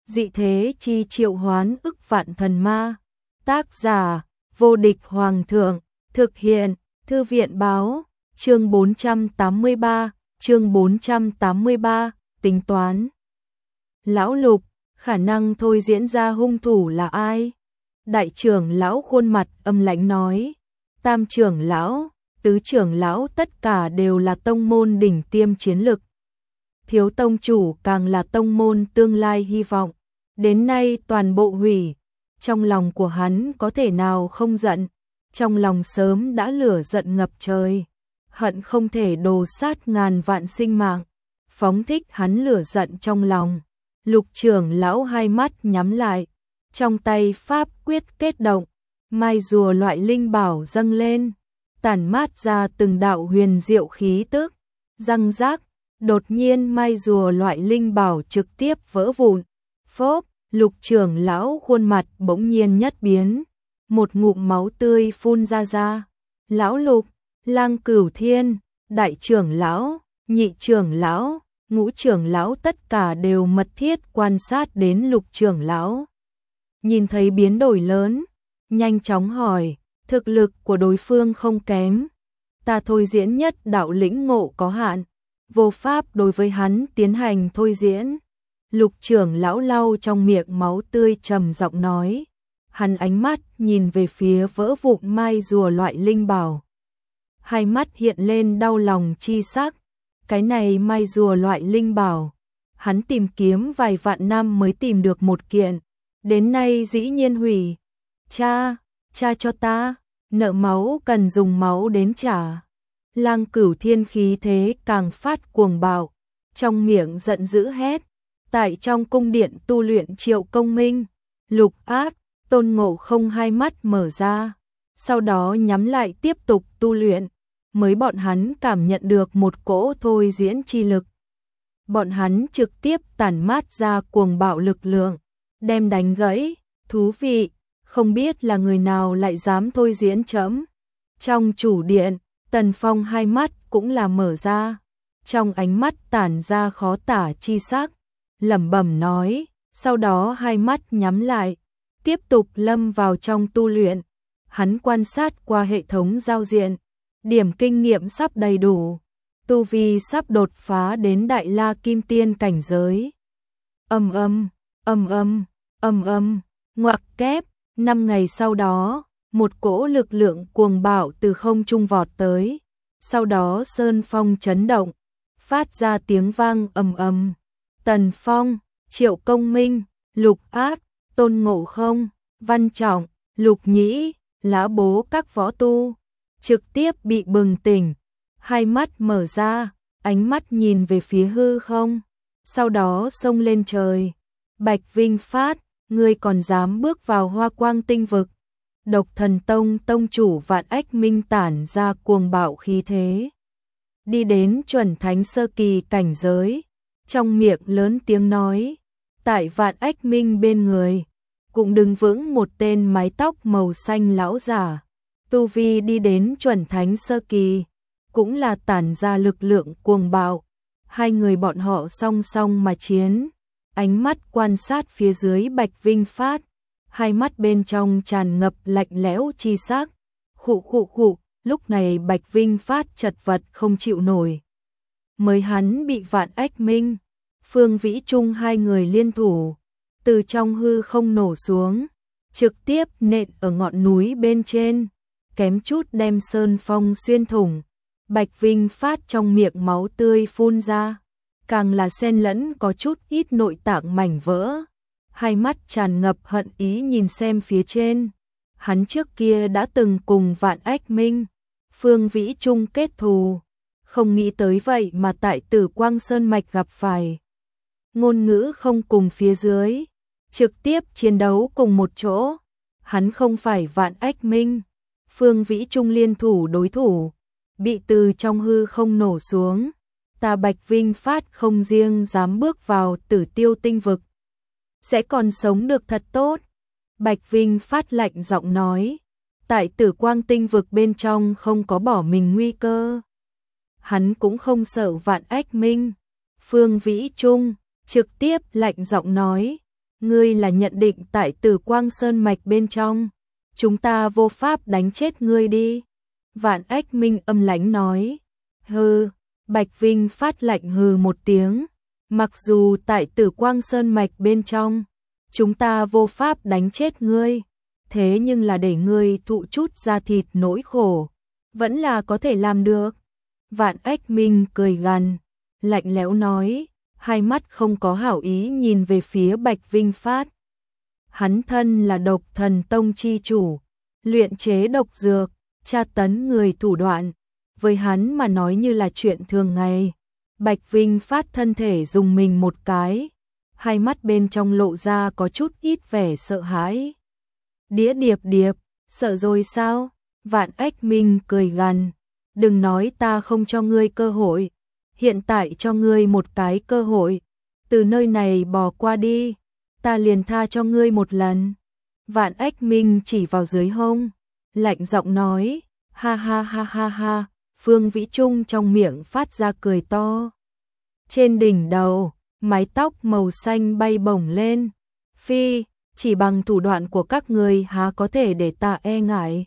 dị thế chi triệu hoán ức vạn thần ma. Tác giả, vô địch hoàng thượng, thực hiện, thư viện báo, chương 483, tính toán. Lão Lục, khả năng thôi diễn ra hung thủ là ai? Đại trưởng lão khuôn mặt âm lãnh nói, tam trưởng lão, tứ trưởng lão tất cả đều là tông môn đỉnh tiêm chiến lực. Thiếu tông chủ càng là tông môn tương lai hy vọng, đến nay toàn bộ hủy, trong lòng của hắn có thể nào không giận, trong lòng sớm đã lửa giận ngập trời, hận không thể đồ sát ngàn vạn sinh mạng, phóng thích hắn lửa giận trong lòng. Lục trưởng lão hai mắt nhắm lại, trong tay pháp quyết kết động, mai rùa loại linh bảo dâng lên, tản mát ra từng đạo huyền diệu khí tức, răng rác, đột nhiên mai rùa loại linh bảo trực tiếp vỡ vụn. Phốp, lục trưởng lão khuôn mặt bỗng nhiên nhất biến, một ngụm máu tươi phun ra. Lão Lục, Lang Cửu Thiên, đại trưởng lão, nhị trưởng lão, ngũ trưởng lão tất cả đều mật thiết quan sát đến lục trưởng lão. Nhìn thấy biến đổi lớn, nhanh chóng hỏi, thực lực của đối phương không kém. Ta thôi diễn nhất đạo lĩnh ngộ có hạn, vô pháp đối với hắn tiến hành thôi diễn. Lục trưởng lão lau trong miệng máu tươi trầm giọng nói, hắn ánh mắt nhìn về phía vỡ vụn mai rùa loại linh bảo. Hai mắt hiện lên đau lòng chi sắc, cái này mai rùa loại linh bảo, hắn tìm kiếm vài vạn năm mới tìm được một kiện, đến nay dĩ nhiên hủy. Cha cho ta, nợ máu cần dùng máu đến trả. Lang Cửu Thiên khí thế càng phát cuồng bạo, trong miệng giận dữ hét. Tại trong cung điện tu luyện Triệu Công Minh, Lục Ác, Tôn Ngộ Không hai mắt mở ra, sau đó nhắm lại tiếp tục tu luyện, mới bọn hắn cảm nhận được một cỗ thôi diễn chi lực. Bọn hắn trực tiếp tản mát ra cuồng bạo lực lượng, đem đánh gãy, thú vị, không biết là người nào lại dám thôi diễn chấm. Trong chủ điện, Tần Phong hai mắt cũng là mở ra, trong ánh mắt tản ra khó tả chi sắc, lẩm bẩm nói, sau đó hai mắt nhắm lại, tiếp tục lâm vào trong tu luyện. Hắn quan sát qua hệ thống giao diện, điểm kinh nghiệm sắp đầy đủ, tu vi sắp đột phá đến Đại La Kim Tiên cảnh giới. Ngoặc kép, 5 ngày sau đó, một cỗ lực lượng cuồng bạo từ không trung vọt tới, sau đó sơn phong chấn động, phát ra tiếng vang ầm ầm. Tần Phong, Triệu Công Minh, Lục Ác, Tôn Ngộ Không, Văn Trọng, Lục Nhĩ, Lã Bố các võ tu trực tiếp bị bừng tỉnh, hai mắt mở ra, ánh mắt nhìn về phía hư không, sau đó xông lên trời. Bạch Vinh Phát, ngươi còn dám bước vào Hoa Quang Tinh Vực? Độc Thần Tông tông chủ Vạn Ách Minh tản ra cuồng bạo khí thế, đi đến chuẩn thánh sơ kỳ cảnh giới, trong miệng lớn tiếng nói. Tại Vạn Ách Minh bên người cũng đứng vững một tên mái tóc màu xanh lão giả, tu vi đi đến chuẩn thánh sơ kỳ, cũng là tản ra lực lượng cuồng bạo. Hai người bọn họ song song mà chiến, ánh mắt quan sát phía dưới Bạch Vinh Phát, hai mắt bên trong tràn ngập lạnh lẽo chi sắc. Khụ, lúc này Bạch Vinh Phát chật vật không chịu nổi. Mới hắn bị Vạn Ách Minh, Phương Vĩ Trung hai người liên thủ, từ trong hư không nổ xuống, trực tiếp nện ở ngọn núi bên trên, kém chút đem sơn phong xuyên thủng. Bạch Vinh Phát trong miệng máu tươi phun ra, càng là xen lẫn có chút ít nội tạng mảnh vỡ, hai mắt tràn ngập hận ý nhìn xem phía trên. Hắn trước kia đã từng cùng Vạn Ách Minh, Phương Vĩ Trung kết thù, không nghĩ tới vậy mà tại Tử Quang Sơn Mạch gặp phải. Ngôn ngữ không cùng phía dưới, trực tiếp chiến đấu cùng một chỗ. Hắn không phải Vạn Ách Minh, Phương Vĩ Trung liên thủ đối thủ, bị từ trong hư không nổ xuống. Ta Bạch Vinh Phát không riêng dám bước vào Tử Tiêu Tinh Vực, sẽ còn sống được thật tốt. Bạch Vinh Phát lạnh giọng nói, tại Tử Quang Tinh Vực bên trong không có bỏ mình nguy cơ. Hắn cũng không sợ Vạn Ách Minh, Phương Vĩ Trung, trực tiếp lạnh giọng nói, ngươi là nhận định tại Tử Quang Sơn mạch bên trong, chúng ta vô pháp đánh chết ngươi đi. Vạn Ách Minh âm lãnh nói. Hừ, Bạch Vinh Phát lạnh hừ một tiếng, mặc dù tại Tử Quang Sơn mạch bên trong, chúng ta vô pháp đánh chết ngươi, thế nhưng là để ngươi thụ chút da thịt nỗi khổ, vẫn là có thể làm được. Vạn Ách Minh cười gằn, lạnh lẽo nói, hai mắt không có hảo ý nhìn về phía Bạch Vinh Phát. Hắn thân là Độc Thần Tông chi chủ, luyện chế độc dược, tra tấn người thủ đoạn, với hắn mà nói như là chuyện thường ngày. Bạch Vinh Phát thân thể dùng mình một cái, hai mắt bên trong lộ ra có chút ít vẻ sợ hãi. Đĩa Điệp Điệp, sợ rồi sao? Vạn Ách Minh cười gằn, đừng nói ta không cho ngươi cơ hội, hiện tại cho ngươi một cái cơ hội, từ nơi này bỏ qua đi, ta liền tha cho ngươi một lần. Vạn Ách Minh chỉ vào dưới hông, lạnh giọng nói, ha ha ha ha ha. Phương Vĩ Trung trong miệng phát ra cười to. Trên đỉnh đầu, mái tóc màu xanh bay bổng lên. Phi, chỉ bằng thủ đoạn của các người há có thể để ta e ngại.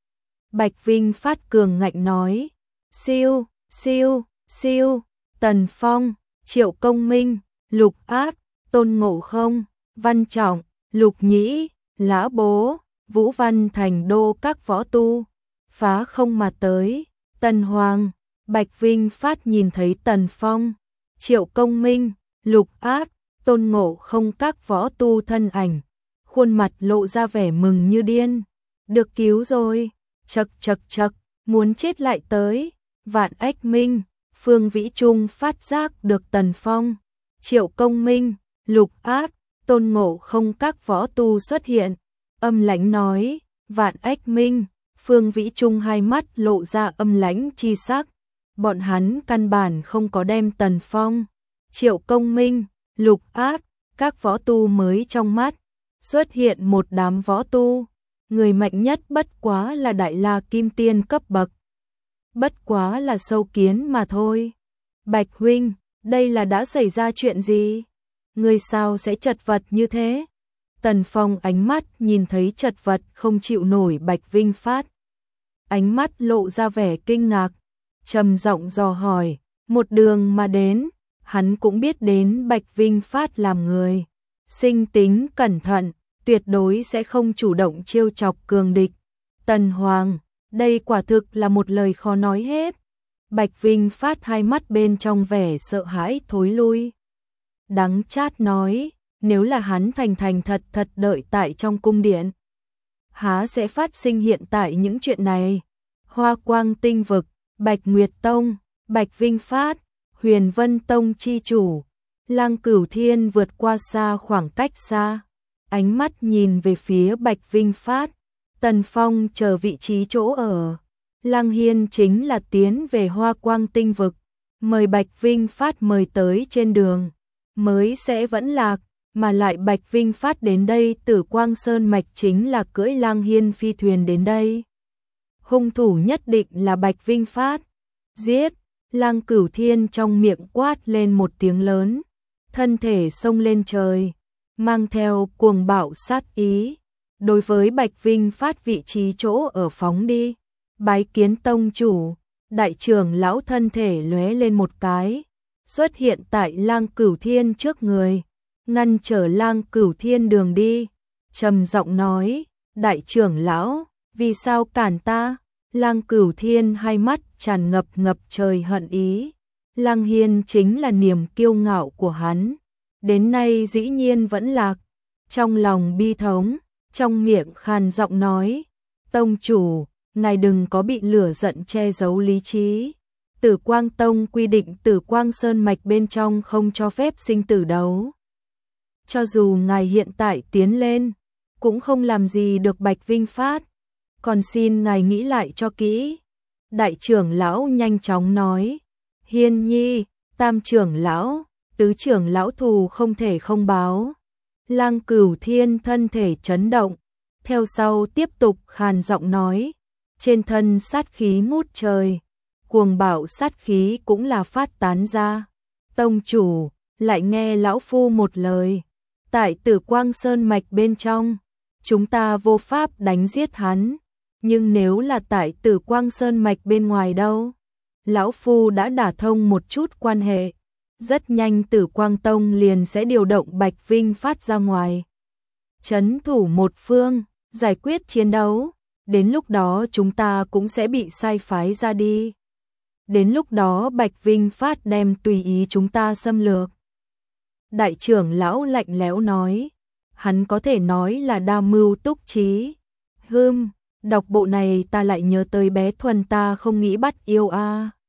Bạch Vinh Phát cường ngạnh nói. Siêu, siêu, siêu, Tần Phong, Triệu Công Minh, Lục Áp, Tôn Ngộ Không, Văn Trọng, Lục Nhĩ, Lã Bố, Vũ Văn Thành Đô các võ tu, phá không mà tới. Tần Hoàng, Bạch Vinh Phát nhìn thấy Tần Phong, Triệu Công Minh, Lục Áp, Tôn Ngộ Không các võ tu thân ảnh, khuôn mặt lộ ra vẻ mừng như điên. Được cứu rồi, chậc chậc chậc, muốn chết lại tới. Vạn Ách Minh, Phương Vĩ Trung phát giác được Tần Phong, Triệu Công Minh, Lục Áp, Tôn Ngộ Không các võ tu xuất hiện, âm lãnh nói. Vạn Ách Minh, Phương Vĩ Trung hai mắt lộ ra âm lãnh chi sắc, bọn hắn căn bản không có đem Tần Phong, Triệu Công Minh, Lục Áp, các võ tu mới trong mắt, xuất hiện một đám võ tu, người mạnh nhất bất quá là Đại La Kim Tiên cấp bậc, bất quá là sâu kiến mà thôi. Bạch huynh, đây là đã xảy ra chuyện gì? Người sao sẽ chật vật như thế? Tần Phong ánh mắt nhìn thấy chật vật không chịu nổi Bạch Vinh Phát, ánh mắt lộ ra vẻ kinh ngạc, trầm giọng dò hỏi. Một đường mà đến, hắn cũng biết đến Bạch Vinh Phát làm người sinh tính cẩn thận, tuyệt đối sẽ không chủ động trêu chọc cường địch. Tần Hoàng, đây quả thực là một lời khó nói hết. Bạch Vinh Phát hai mắt bên trong vẻ sợ hãi thối lui, đắng chát nói, nếu là hắn thành thành thật thật đợi tại trong cung điện, há sẽ phát sinh hiện tại những chuyện này. Hoa Quang Tinh Vực, Bạch Nguyệt Tông, Bạch Vinh Phát, Huyền Vân Tông chi chủ, Lăng Cửu Thiên vượt qua xa khoảng cách xa, ánh mắt nhìn về phía Bạch Vinh Phát. Tần Phong chờ vị trí chỗ ở, Lăng Hiên chính là tiến về Hoa Quang Tinh Vực, mời Bạch Vinh Phát mời tới trên đường, mới sẽ vẫn lạc, mà lại Bạch Vinh Phát đến đây Tử Quang Sơn mạch chính là cưỡi Lăng Hiên phi thuyền đến đây. Hung thủ nhất định là Bạch Vinh Phát. Giết! Lăng Cửu Thiên trong miệng quát lên một tiếng lớn, thân thể xông lên trời, mang theo cuồng bạo sát ý, đối với Bạch Vinh Phát vị trí chỗ ở phóng đi. Bái kiến tông chủ, đại trưởng lão thân thể lóe lên một cái, xuất hiện tại Lăng Cửu Thiên trước người, ngăn trở Lăng Cửu Thiên đường đi, trầm giọng nói, đại trưởng lão, vì sao cản ta? Lăng Cửu Thiên hai mắt tràn ngập trời hận ý. Lăng Hiên chính là niềm kiêu ngạo của hắn, đến nay dĩ nhiên vẫn lạc. Trong lòng bi thống, trong miệng khàn giọng nói, tông chủ, ngài đừng có bị lửa giận che giấu lý trí. Tử Quang Tông quy định Tử Quang Sơn mạch bên trong không cho phép sinh tử đấu. Cho dù ngài hiện tại tiến lên, cũng không làm gì được Bạch Vinh Phát, còn xin ngài nghĩ lại cho kỹ. Đại trưởng lão nhanh chóng nói, Hiên nhi, tam trưởng lão, tứ trưởng lão thù không thể không báo. Lăng Cửu Thiên thân thể chấn động, theo sau tiếp tục khàn giọng nói, trên thân sát khí ngút trời, cuồng bạo sát khí cũng là phát tán ra. Tông chủ, lại nghe lão phu một lời, tại Tử Quang Sơn mạch bên trong, chúng ta vô pháp đánh giết hắn, nhưng nếu là tại Tử Quang Sơn mạch bên ngoài đâu? Lão Phu đã đả thông một chút quan hệ, rất nhanh Tử Quang Tông liền sẽ điều động Bạch Vinh Phát ra ngoài. Trấn thủ một phương, giải quyết chiến đấu, đến lúc đó chúng ta cũng sẽ bị sai phái ra đi. Đến lúc đó Bạch Vinh Phát đem tùy ý chúng ta xâm lược. Đại trưởng lão lạnh lẽo nói, hắn có thể nói là đa mưu túc trí. Đọc bộ này ta lại nhớ tới bé Thuần ta không nghĩ bắt yêu a.